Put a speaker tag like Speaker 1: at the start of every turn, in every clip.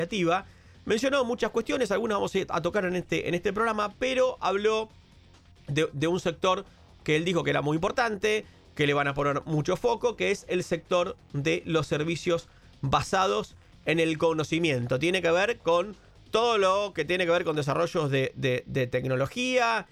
Speaker 1: iniciativa. Mencionó muchas cuestiones, algunas vamos a tocar en este programa, pero habló de un sector que él dijo que era muy importante, que le van a poner mucho foco, que es el sector de los servicios basados en el conocimiento. Tiene que ver con todo lo que tiene que ver con desarrollos de tecnología,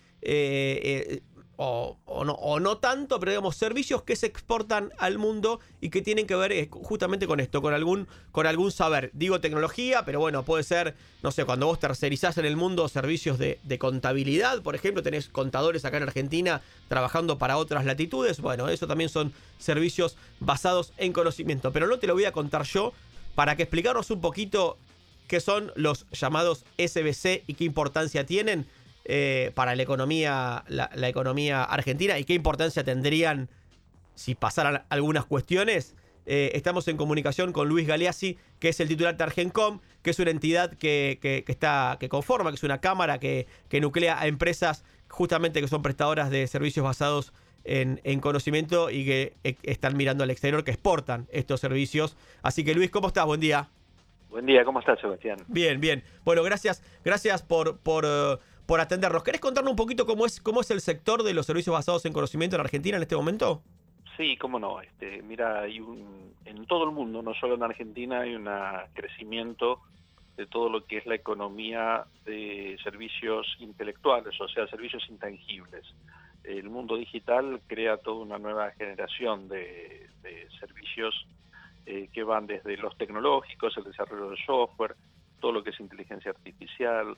Speaker 1: o no tanto, pero digamos servicios que se exportan al mundo y que tienen que ver justamente con esto, con algún saber. Digo tecnología, pero bueno, puede ser, no sé, cuando vos tercerizás en el mundo servicios de contabilidad, por ejemplo, tenés contadores acá en Argentina trabajando para otras latitudes. Bueno, eso también son servicios basados en conocimiento, pero no te lo voy a contar yo, para que explicarnos un poquito qué son los llamados SBC y qué importancia tienen para la economía argentina y qué importancia tendrían si pasaran algunas cuestiones. Estamos en comunicación con Luis Galeazzi, que es el titular de Argencom, que es una entidad que conforma, que es una cámara que nuclea a empresas justamente que son prestadoras de servicios basados en conocimiento y que están mirando al exterior, que exportan estos servicios. Así que Luis, ¿cómo estás? Buen día.
Speaker 2: Buen día, ¿cómo estás, Sebastián?
Speaker 1: Bien, bien. Bueno, gracias por atendernos. ¿Querés contarnos un poquito cómo es el sector de los servicios basados en conocimiento en Argentina en este momento?
Speaker 2: Sí, cómo no. Mira, en todo el mundo, no solo en Argentina, hay un crecimiento de todo lo que es la economía de servicios intelectuales, o sea, servicios intangibles. El mundo digital crea toda una nueva generación de servicios que van desde los tecnológicos, el desarrollo de software, todo lo que es inteligencia artificial,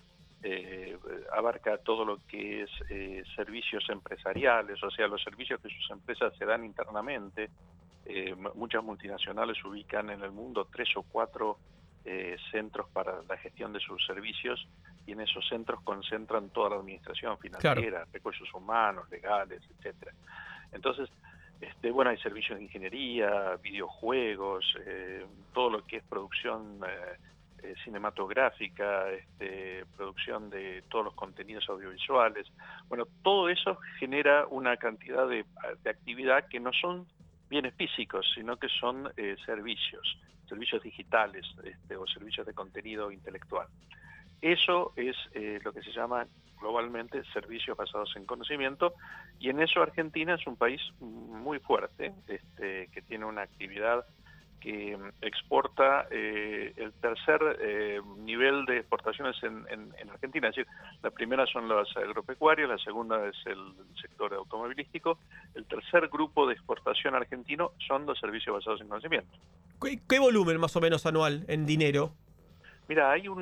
Speaker 2: abarca todo lo que es servicios empresariales, o sea, los servicios que sus empresas se dan internamente. Muchas multinacionales ubican en el mundo 3 o 4 centros para la gestión de sus servicios, y en esos centros concentran toda la administración financiera, claro, recursos humanos, legales, etcétera. Entonces, bueno, hay servicios de ingeniería, videojuegos, todo lo que es producción cinematográfica, producción de todos los contenidos audiovisuales. Bueno, todo eso genera una cantidad de actividad que no son bienes físicos, sino que son servicios digitales, o servicios de contenido intelectual. Eso es lo que se llama globalmente servicios basados en conocimiento, y en eso Argentina es un país muy fuerte, que tiene una actividad que exporta el tercer nivel de exportaciones en Argentina. Es decir, la primera son los agropecuarios, la segunda es el sector automovilístico, el tercer grupo de exportación argentino son los servicios basados en conocimiento.
Speaker 1: ¿Qué volumen más o menos anual en dinero?
Speaker 2: Mira, hay yo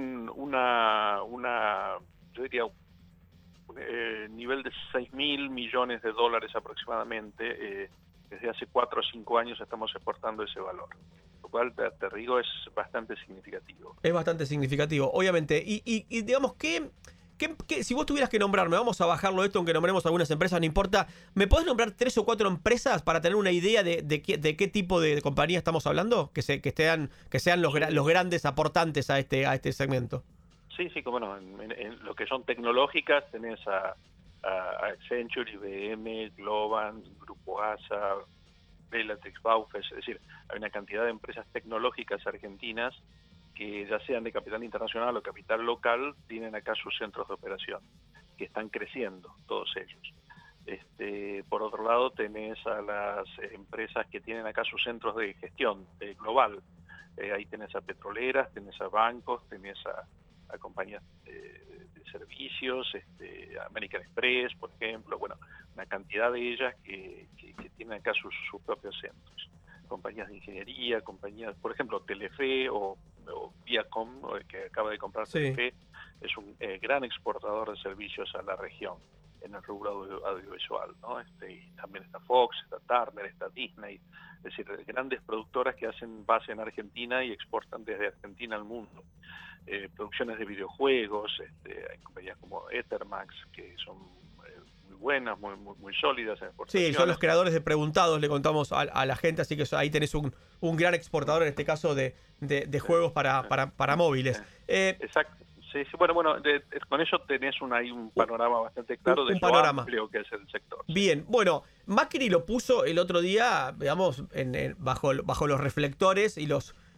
Speaker 2: diría, nivel de 6.000 millones de dólares aproximadamente. Desde hace 4 o 5 años estamos exportando ese valor, lo cual, te digo, es bastante significativo.
Speaker 1: Es bastante significativo, obviamente. Y digamos, si vos tuvieras que nombrarme, vamos a bajarlo esto, aunque nombremos algunas empresas, no importa, ¿me podés nombrar 3 o 4 empresas para tener una idea de qué tipo de compañía estamos hablando? Que sean los grandes aportantes a este segmento.
Speaker 2: Sí, cómo no. En lo que son tecnológicas tenés a Accenture, IBM, Globant, Grupo ASA, Bellatrix, Baufes. Es decir, hay una cantidad de empresas tecnológicas argentinas que, ya sean de capital internacional o capital local, tienen acá sus centros de operación, que están creciendo, todos ellos. Por otro lado, tenés a las empresas que tienen acá sus centros de gestión global. Ahí tenés a petroleras, tenés a bancos, tenés a compañías de servicios, American Express, por ejemplo, bueno, una cantidad de ellas que tienen acá sus propios centros. Compañías de ingeniería, compañías, por ejemplo, Telefe o Viacom, que acaba de comprar Telefe, es un gran exportador de servicios a la región en el rubro audiovisual, ¿no? Y también está Fox, está Turner, está Disney, es decir, grandes productoras que hacen base en Argentina y exportan desde Argentina al mundo. Producciones de videojuegos, hay compañías como Ethermax, que son muy buenas, muy sólidas en exportación.
Speaker 1: Sí, son los creadores de Preguntados, le contamos a la gente, así que ahí tenés un gran exportador, en este caso, de juegos para móviles.
Speaker 2: Exacto. Sí, bueno, con eso tenés un panorama bastante claro de lo amplio que es el sector.
Speaker 1: Bien, bueno, Macri lo puso el otro día, digamos, bajo los reflectores y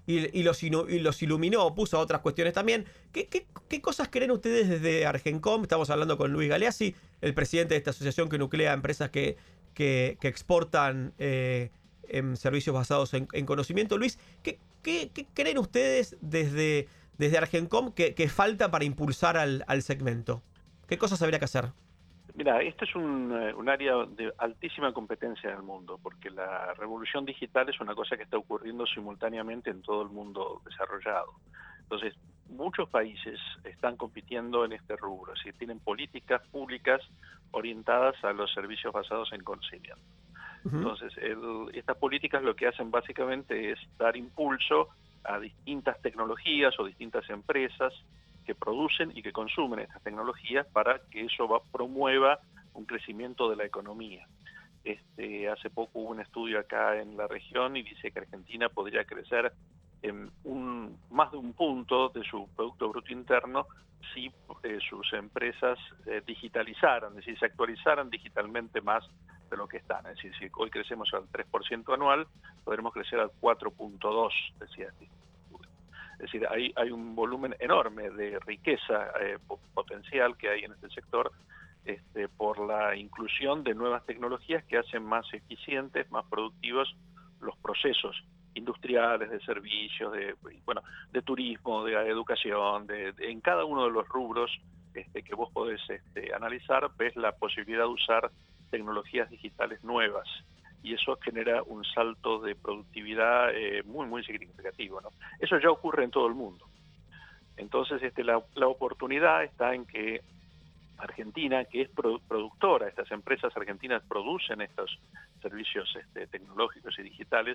Speaker 1: y los iluminó, puso otras cuestiones también. ¿Qué cosas creen ustedes desde Argencom? Estamos hablando con Luis Galeazzi, el presidente de esta asociación que nuclea empresas que exportan en servicios basados en conocimiento. Luis, ¿qué creen ustedes desde Argencom que falta para impulsar al segmento? ¿Qué cosas habría que hacer?
Speaker 2: Mira, este es un área de altísima competencia en el mundo, porque la revolución digital es una cosa que está ocurriendo simultáneamente en todo el mundo desarrollado. Entonces, muchos países están compitiendo en este rubro, es decir, tienen políticas públicas orientadas a los servicios basados en conocimiento. Entonces, estas políticas lo que hacen básicamente es dar impulso a distintas tecnologías o distintas empresas que producen y que consumen estas tecnologías para que eso promueva un crecimiento de la economía. Hace poco hubo un estudio acá en la región y dice que Argentina podría crecer en más de un punto de su Producto Bruto Interno si sus empresas digitalizaran, es decir, se actualizaran digitalmente más de lo que están. Es decir, si hoy crecemos al 3% anual, podremos crecer al 4.2%, decía este. Es decir, hay un volumen enorme de riqueza potencial que hay en este sector por la inclusión de nuevas tecnologías que hacen más eficientes, más productivos los procesos industriales, de servicios, de turismo, de educación, en cada uno de los rubros que vos podés analizar, ves la posibilidad de usar tecnologías digitales nuevas. Y eso genera un salto de productividad muy, muy significativo, ¿no? Eso ya ocurre en todo el mundo. Entonces, la oportunidad está en que Argentina, que es productora, estas empresas argentinas producen estos servicios tecnológicos y digitales,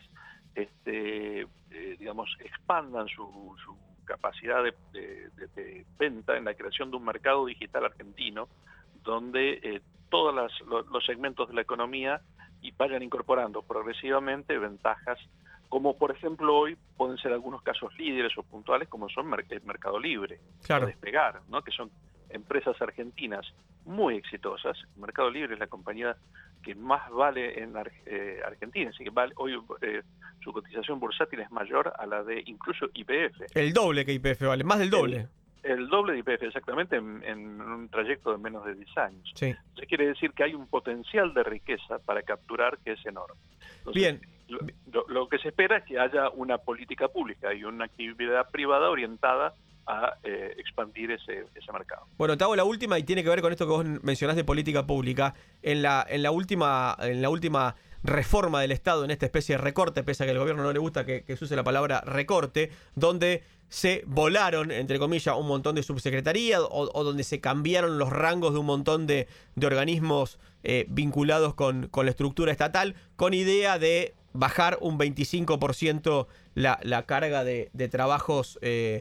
Speaker 2: expandan su capacidad de venta en la creación de un mercado digital argentino, donde todos los segmentos de la economía y vayan incorporando progresivamente ventajas, como por ejemplo hoy pueden ser algunos casos líderes o puntuales, como son el Mercado Libre,
Speaker 1: claro,
Speaker 2: o Despegar, ¿no? Que son empresas argentinas muy exitosas. Mercado Libre es la compañía que más vale en Argentina, así que hoy su cotización bursátil es mayor a la de incluso YPF.
Speaker 1: El doble que YPF vale, más del doble.
Speaker 2: El doble de YPF, exactamente, en un trayecto de menos de 10 años.
Speaker 1: Sí.
Speaker 2: Eso quiere decir que hay un potencial de riqueza para capturar que es enorme. Entonces,
Speaker 1: bien.
Speaker 2: Lo que se espera es que haya una política pública y una actividad privada orientada a expandir ese mercado.
Speaker 1: Bueno, te hago la última y tiene que ver con esto que vos mencionás de política pública. En la última reforma del Estado, en esta especie de recorte, pese a que al gobierno no le gusta que se use la palabra recorte, donde se volaron, entre comillas, un montón de subsecretarías o donde se cambiaron los rangos de un montón de organismos vinculados con la estructura estatal, con idea de bajar un 25% la carga de trabajos de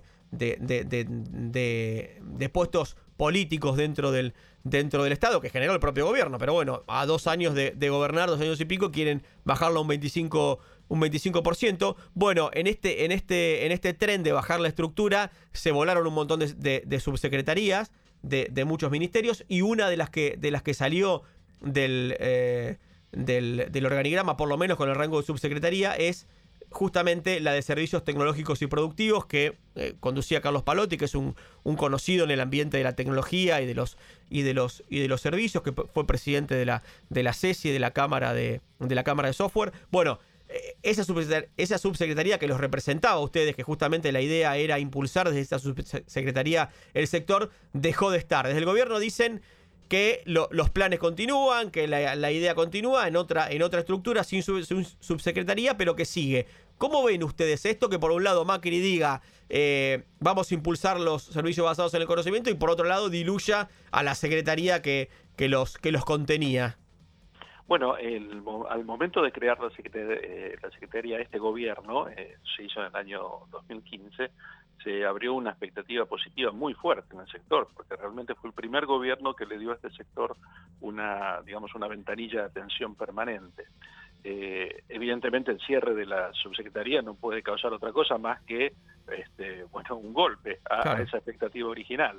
Speaker 1: puestos políticos dentro del Estado, que generó el propio gobierno, pero bueno, a 2 años de gobernar, 2 años y pico, quieren bajarlo a un 25%. Bueno, en este tren de bajar la estructura, se volaron un montón de subsecretarías, de muchos ministerios, y una de las que salió del organigrama, por lo menos con el rango de subsecretaría, es justamente la de servicios tecnológicos y productivos, que conducía Carlos Palotti, que es un conocido en el ambiente de la tecnología y de los servicios, que fue presidente de la CESI, de la Cámara de Software. Bueno, esa subsecretaría que los representaba a ustedes, que justamente la idea era impulsar desde esa subsecretaría el sector, dejó de estar. Desde el gobierno dicen que los planes continúan, que la idea continúa en otra estructura, sin subsecretaría, pero que sigue. ¿Cómo ven ustedes esto? Que por un lado Macri diga vamos a impulsar los servicios basados en el conocimiento, y por otro lado diluya a la secretaría que los contenía.
Speaker 2: Bueno, al momento de crear la secretaría de este gobierno, se hizo en el año 2015, se abrió una expectativa positiva muy fuerte en el sector, porque realmente fue el primer gobierno que le dio a este sector una ventanilla de atención permanente. Evidentemente el cierre de la subsecretaría no puede causar otra cosa más que un golpe a esa expectativa original.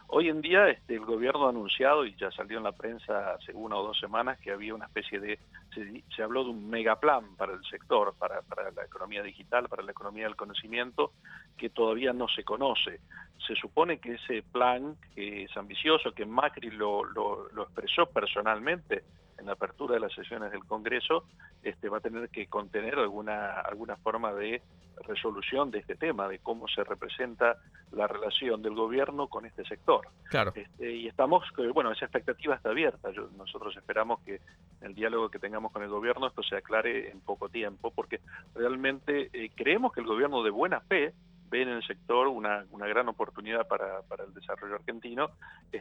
Speaker 2: Hoy en día el gobierno ha anunciado, y ya salió en la prensa hace 1 o 2 semanas, que había una especie de, se habló de un megaplan para el sector, para la economía digital, para la economía del conocimiento, que todavía no se conoce. Se supone que ese plan, que es ambicioso, que Macri lo expresó personalmente en la apertura de las sesiones del Congreso, va a tener que contener alguna forma de resolución de este tema, de cómo se representa la relación del gobierno con este sector.
Speaker 1: Claro.
Speaker 2: Y estamos, bueno, esa expectativa está abierta. Nosotros esperamos que en el diálogo que tengamos con el gobierno esto se aclare en poco tiempo, porque realmente creemos que el gobierno de buena fe ve en el sector una gran oportunidad para el desarrollo argentino,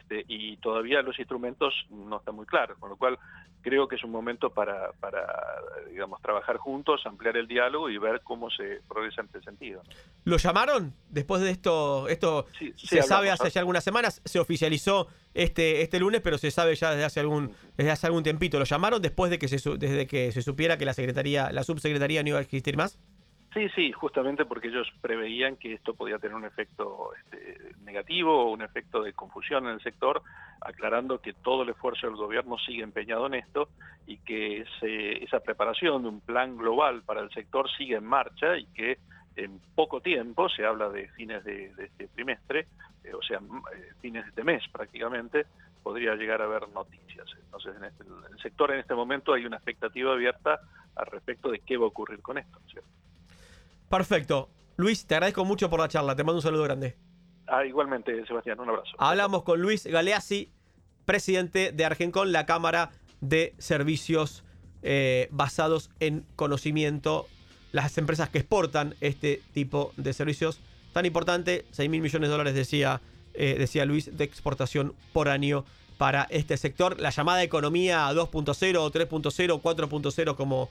Speaker 2: y todavía los instrumentos no están muy claros, con lo cual creo que es un momento para digamos, trabajar juntos, ampliar el diálogo y ver cómo se progresa en este sentido.
Speaker 1: ¿Lo llamaron después de esto?
Speaker 2: Sí,
Speaker 1: se
Speaker 2: hablamos,
Speaker 1: sabe hace ya algunas semanas, se oficializó este lunes, pero se sabe ya desde hace algún tiempito. ¿Lo llamaron después de que desde que se supiera que la subsecretaría no iba a existir más?
Speaker 2: Sí, justamente porque ellos preveían que esto podía tener un efecto negativo o un efecto de confusión en el sector, aclarando que todo el esfuerzo del gobierno sigue empeñado en esto y que esa preparación de un plan global para el sector sigue en marcha y que en poco tiempo, se habla de fines de este trimestre, o sea, fines de este mes prácticamente, podría llegar a haber noticias. Entonces, en el sector en este momento hay una expectativa abierta al respecto de qué va a ocurrir con esto, ¿cierto?
Speaker 1: Perfecto. Luis, te agradezco mucho por la charla. Te mando un saludo grande.
Speaker 2: Igualmente, Sebastián, un abrazo.
Speaker 1: Hablamos con Luis Galeazzi, presidente de Argencon, la Cámara de Servicios basados en conocimiento. Las empresas que exportan este tipo de servicios tan importante, 6.000 millones de dólares, decía Luis, de exportación por año para este sector. La llamada economía 2.0, 3.0, 4.0,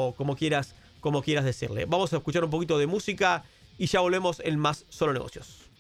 Speaker 1: como quieras decirle. Vamos a escuchar un poquito de música y ya volvemos en Más Solo Negocios.